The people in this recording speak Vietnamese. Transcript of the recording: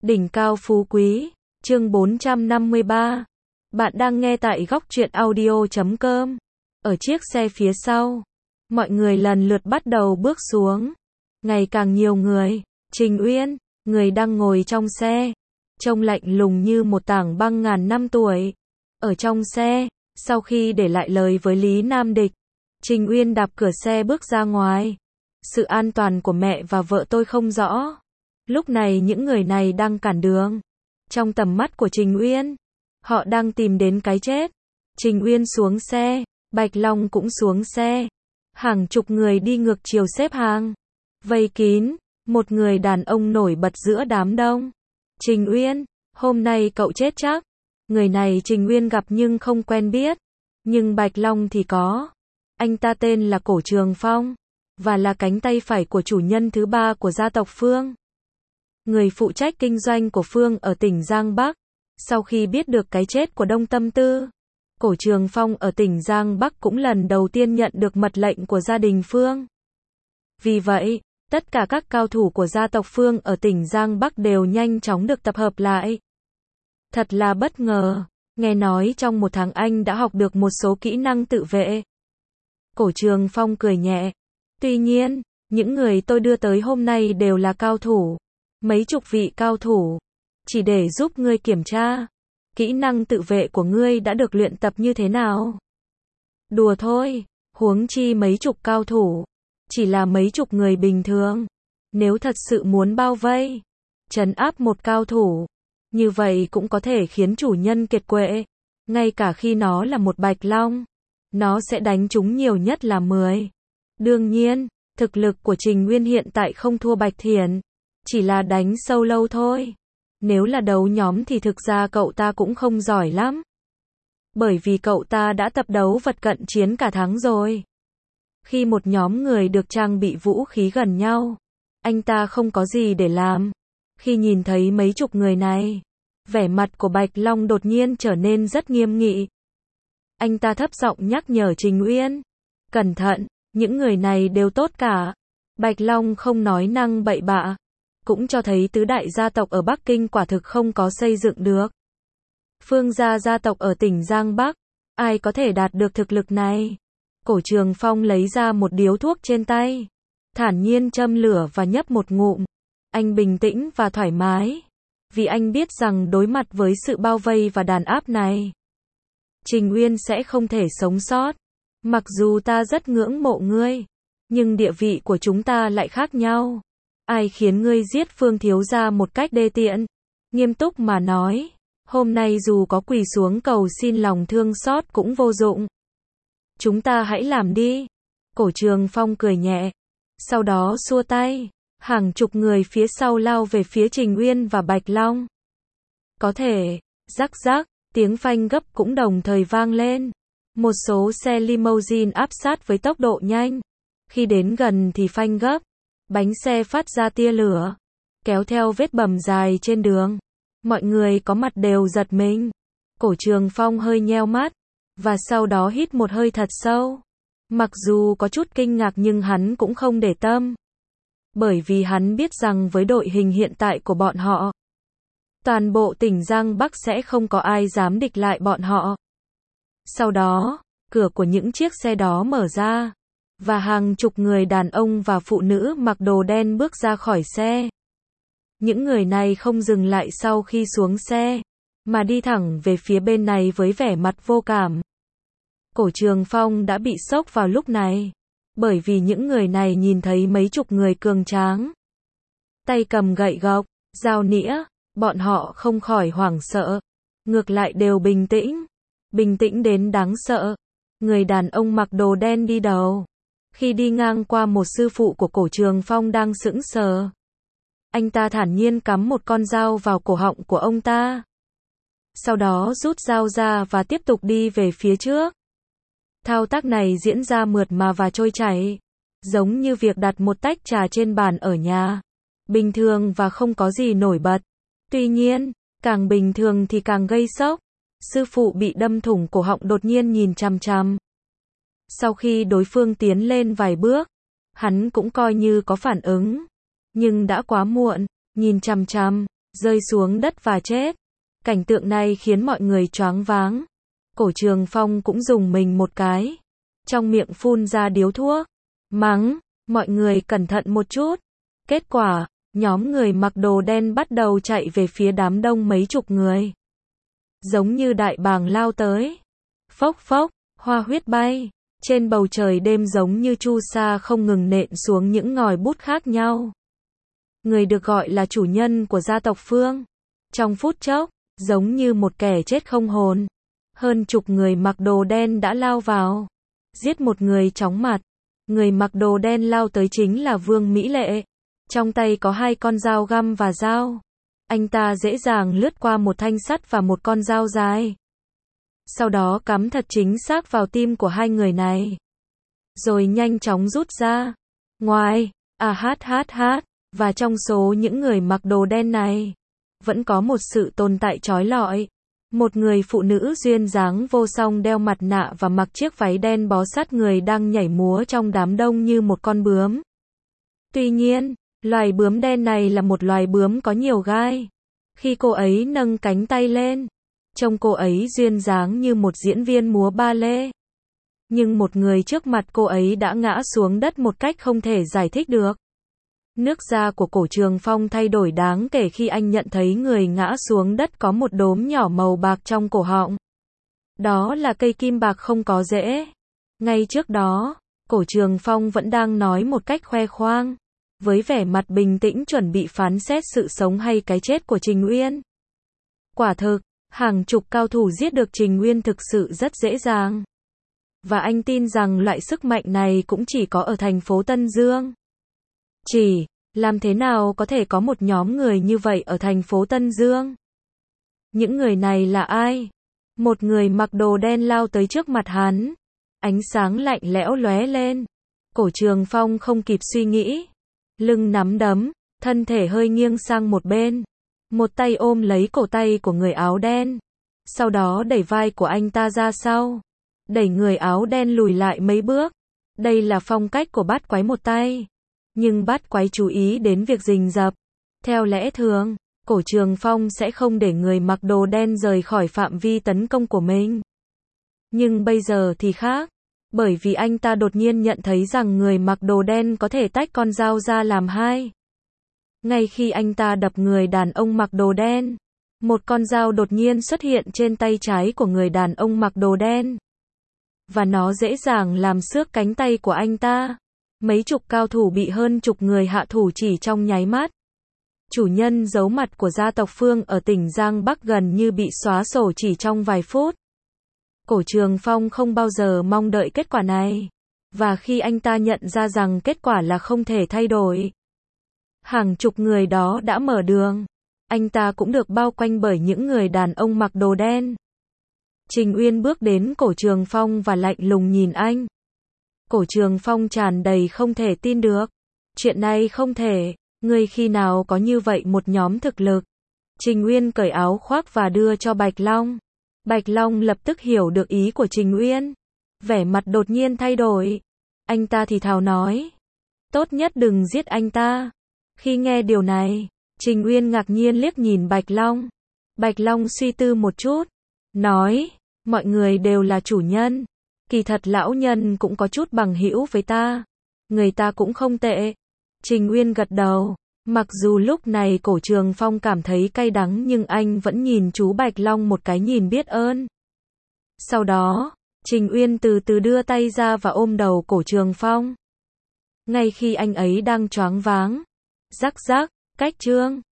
Đỉnh cao phú quý, chương 453. Bạn đang nghe tại góc truyện audio.com. Ở chiếc xe phía sau, mọi người lần lượt bắt đầu bước xuống. Ngày càng nhiều người. Trình Uyên, người đang ngồi trong xe, trông lạnh lùng như một tảng băng ngàn năm tuổi. Ở trong xe, sau khi để lại lời với Lý Nam Địch, Trình Uyên đạp cửa xe bước ra ngoài. Sự an toàn của mẹ và vợ tôi không rõ. Lúc này những người này đang cản đường. Trong tầm mắt của Trình Uyên, họ đang tìm đến cái chết. Trình Uyên xuống xe, Bạch Long cũng xuống xe. Hàng chục người đi ngược chiều xếp hàng, vây kín, một người đàn ông nổi bật giữa đám đông. Trình Uyên, hôm nay cậu chết chắc. Người này Trình Uyên gặp nhưng không quen biết. Nhưng Bạch Long thì có. Anh ta tên là Cổ Trường Phong, và là cánh tay phải của chủ nhân thứ ba của gia tộc Phương. Người phụ trách kinh doanh của Phương ở tỉnh Giang Bắc. Sau khi biết được cái chết của Đông Tâm Tư, Cổ Trường Phong ở tỉnh Giang Bắc cũng lần đầu tiên nhận được mật lệnh của gia đình Phương. Vì vậy, tất cả các cao thủ của gia tộc Phương ở tỉnh Giang Bắc đều nhanh chóng được tập hợp lại. Thật là bất ngờ, nghe nói trong một tháng anh đã học được một số kỹ năng tự vệ. Cổ Trường Phong cười nhẹ. Tuy nhiên, những người tôi đưa tới hôm nay đều là cao thủ. Mấy chục vị cao thủ. Chỉ để giúp ngươi kiểm tra. Kỹ năng tự vệ của ngươi đã được luyện tập như thế nào? Đùa thôi, huống chi mấy chục cao thủ. Chỉ là mấy chục người bình thường. Nếu thật sự muốn bao vây, trấn áp một cao thủ, như vậy cũng có thể khiến chủ nhân kiệt quệ. Ngay cả khi nó là một Bạch Long, nó sẽ đánh chúng nhiều nhất là 10. Đương nhiên, thực lực của Trình Nguyên hiện tại không thua Bạch Thiển. Chỉ là đánh sâu lâu thôi. Nếu là đấu nhóm thì thực ra cậu ta cũng không giỏi lắm. Bởi vì cậu ta đã tập đấu vật cận chiến cả tháng rồi. Khi một nhóm người được trang bị vũ khí gần nhau, anh ta không có gì để làm. Khi nhìn thấy mấy chục người này, vẻ mặt của Bạch Long đột nhiên trở nên rất nghiêm nghị. Anh ta thấp giọng nhắc nhở Trình Uyên. Cẩn thận, những người này đều tốt cả. Bạch Long không nói năng bậy bạ. Cũng cho thấy tứ đại gia tộc ở Bắc Kinh quả thực không có xây dựng được. Phương gia gia tộc ở tỉnh Giang Bắc, ai có thể đạt được thực lực này? Cổ Trường Phong lấy ra một điếu thuốc trên tay, thản nhiên châm lửa và nhấp một ngụm. Anh bình tĩnh và thoải mái, vì anh biết rằng đối mặt với sự bao vây và đàn áp này, Trình Uyên sẽ không thể sống sót. Mặc dù ta rất ngưỡng mộ ngươi, nhưng địa vị của chúng ta lại khác nhau. Ai khiến ngươi giết Phương thiếu gia một cách đê tiện? Nghiêm túc mà nói, hôm nay dù có quỳ xuống cầu xin lòng thương xót cũng vô dụng. Chúng ta hãy làm đi. Cổ Trường Phong cười nhẹ. Sau đó xua tay. Hàng chục người phía sau lao về phía Trình Uyên và Bạch Long. Có thể, rắc rắc, tiếng phanh gấp cũng đồng thời vang lên. Một số xe limousine áp sát với tốc độ nhanh. Khi đến gần thì phanh gấp. Bánh xe phát ra tia lửa, kéo theo vết bầm dài trên đường. Mọi người có mặt đều giật mình. Cổ Trường Phong hơi nheo mắt, và sau đó hít một hơi thật sâu. Mặc dù có chút kinh ngạc nhưng hắn cũng không để tâm. Bởi vì hắn biết rằng với đội hình hiện tại của bọn họ, toàn bộ tỉnh Giang Bắc sẽ không có ai dám địch lại bọn họ. Sau đó, cửa của những chiếc xe đó mở ra. Và hàng chục người đàn ông và phụ nữ mặc đồ đen bước ra khỏi xe. Những người này không dừng lại sau khi xuống xe, mà đi thẳng về phía bên này với vẻ mặt vô cảm. Cổ Trường Phong đã bị sốc vào lúc này, bởi vì những người này nhìn thấy mấy chục người cường tráng, tay cầm gậy gộc, dao nĩa, bọn họ không khỏi hoảng sợ, ngược lại đều bình tĩnh đến đáng sợ. Người đàn ông mặc đồ đen đi đầu. Khi đi ngang qua một sư phụ của Cổ Trường Phong đang sững sờ, anh ta thản nhiên cắm một con dao vào cổ họng của ông ta. Sau đó rút dao ra và tiếp tục đi về phía trước. Thao tác này diễn ra mượt mà và trôi chảy, giống như việc đặt một tách trà trên bàn ở nhà. Bình thường và không có gì nổi bật. Tuy nhiên, càng bình thường thì càng gây sốc. Sư phụ bị đâm thủng cổ họng đột nhiên nhìn chằm chằm. Sau khi đối phương tiến lên vài bước, hắn cũng coi như có phản ứng. Nhưng đã quá muộn, nhìn chằm chằm, rơi xuống đất và chết. Cảnh tượng này khiến mọi người choáng váng. Cổ Trường Phong cũng dùng mình một cái. Trong miệng phun ra điếu thuốc. Mắng, mọi người cẩn thận một chút. Kết quả, nhóm người mặc đồ đen bắt đầu chạy về phía đám đông mấy chục người. Giống như đại bàng lao tới. Phốc phốc, hoa huyết bay. Trên bầu trời đêm giống như chu sa không ngừng nện xuống những ngòi bút khác nhau. Người được gọi là chủ nhân của gia tộc Phương. Trong phút chốc, giống như một kẻ chết không hồn. Hơn chục người mặc đồ đen đã lao vào. Giết một người chóng mặt. Người mặc đồ đen lao tới chính là Vương Mỹ Lệ. Trong tay có 2 con dao găm và dao. Anh ta dễ dàng lướt qua một thanh sắt và một con dao dài. Sau đó cắm thật chính xác vào tim của 2 người này. Rồi nhanh chóng rút ra. Ngoài, và trong số những người mặc đồ đen này, vẫn có một sự tồn tại chói lọi. Một người phụ nữ duyên dáng vô song đeo mặt nạ và mặc chiếc váy đen bó sát người đang nhảy múa trong đám đông như một con bướm. Tuy nhiên, loài bướm đen này là một loài bướm có nhiều gai. Khi cô ấy nâng cánh tay lên, trông cô ấy duyên dáng như một diễn viên múa ba lê. Nhưng một người trước mặt cô ấy đã ngã xuống đất một cách không thể giải thích được. Nước da của Cổ Trường Phong thay đổi đáng kể khi anh nhận thấy người ngã xuống đất có một đốm nhỏ màu bạc trong cổ họng. Đó là cây kim bạc không có rễ. Ngay trước đó, Cổ Trường Phong vẫn đang nói một cách khoe khoang, với vẻ mặt bình tĩnh chuẩn bị phán xét sự sống hay cái chết của Trình Uyên. Quả thực, hàng chục cao thủ giết được Trình Uyên thực sự rất dễ dàng. Và anh tin rằng loại sức mạnh này cũng chỉ có ở thành phố Tân Dương. Làm thế nào có thể có một nhóm người như vậy ở thành phố Tân Dương? Những người này là ai? Một người mặc đồ đen lao tới trước mặt hắn. Ánh sáng lạnh lẽo lóe lên. Cổ Trường Phong không kịp suy nghĩ. Lưng nắm đấm, thân thể hơi nghiêng sang một bên. Một tay ôm lấy cổ tay của người áo đen. Sau đó đẩy vai của anh ta ra sau. Đẩy người áo đen lùi lại mấy bước. Đây là phong cách của bát quái một tay. Nhưng bát quái chú ý đến việc rình rập. Theo lẽ thường, Cổ Trường Phong sẽ không để người mặc đồ đen rời khỏi phạm vi tấn công của mình. Nhưng bây giờ thì khác. Bởi vì anh ta đột nhiên nhận thấy rằng người mặc đồ đen có thể tách con dao ra làm 2. Ngay khi anh ta đập người đàn ông mặc đồ đen, một con dao đột nhiên xuất hiện trên tay trái của người đàn ông mặc đồ đen. Và nó dễ dàng làm xước cánh tay của anh ta. Mấy chục cao thủ bị hơn chục người hạ thủ chỉ trong nháy mắt. Chủ nhân giấu mặt của gia tộc Phương ở tỉnh Giang Bắc gần như bị xóa sổ chỉ trong vài phút. Cổ Trường Phong không bao giờ mong đợi kết quả này. Và khi anh ta nhận ra rằng kết quả là không thể thay đổi, hàng chục người đó đã mở đường. Anh ta cũng được bao quanh bởi những người đàn ông mặc đồ đen. Trình Uyên bước đến Cổ Trường Phong và lạnh lùng nhìn anh. Cổ Trường Phong tràn đầy không thể tin được. Chuyện này không thể, ngươi khi nào có như vậy một nhóm thực lực. Trình Uyên cởi áo khoác và đưa cho Bạch Long. Bạch Long lập tức hiểu được ý của Trình Uyên. Vẻ mặt đột nhiên thay đổi. Anh ta thì thào nói. Tốt nhất đừng giết anh ta. Khi nghe điều này, Trình Uyên ngạc nhiên liếc nhìn Bạch Long. Bạch Long suy tư một chút. Nói, mọi người đều là chủ nhân. Kỳ thật lão nhân cũng có chút bằng hữu với ta. Người ta cũng không tệ. Trình Uyên gật đầu. Mặc dù lúc này Cổ Trường Phong cảm thấy cay đắng nhưng anh vẫn nhìn chú Bạch Long một cái nhìn biết ơn. Sau đó, Trình Uyên từ từ đưa tay ra và ôm đầu Cổ Trường Phong. Ngay khi anh ấy đang choáng váng. Rắc rắc, cách chương.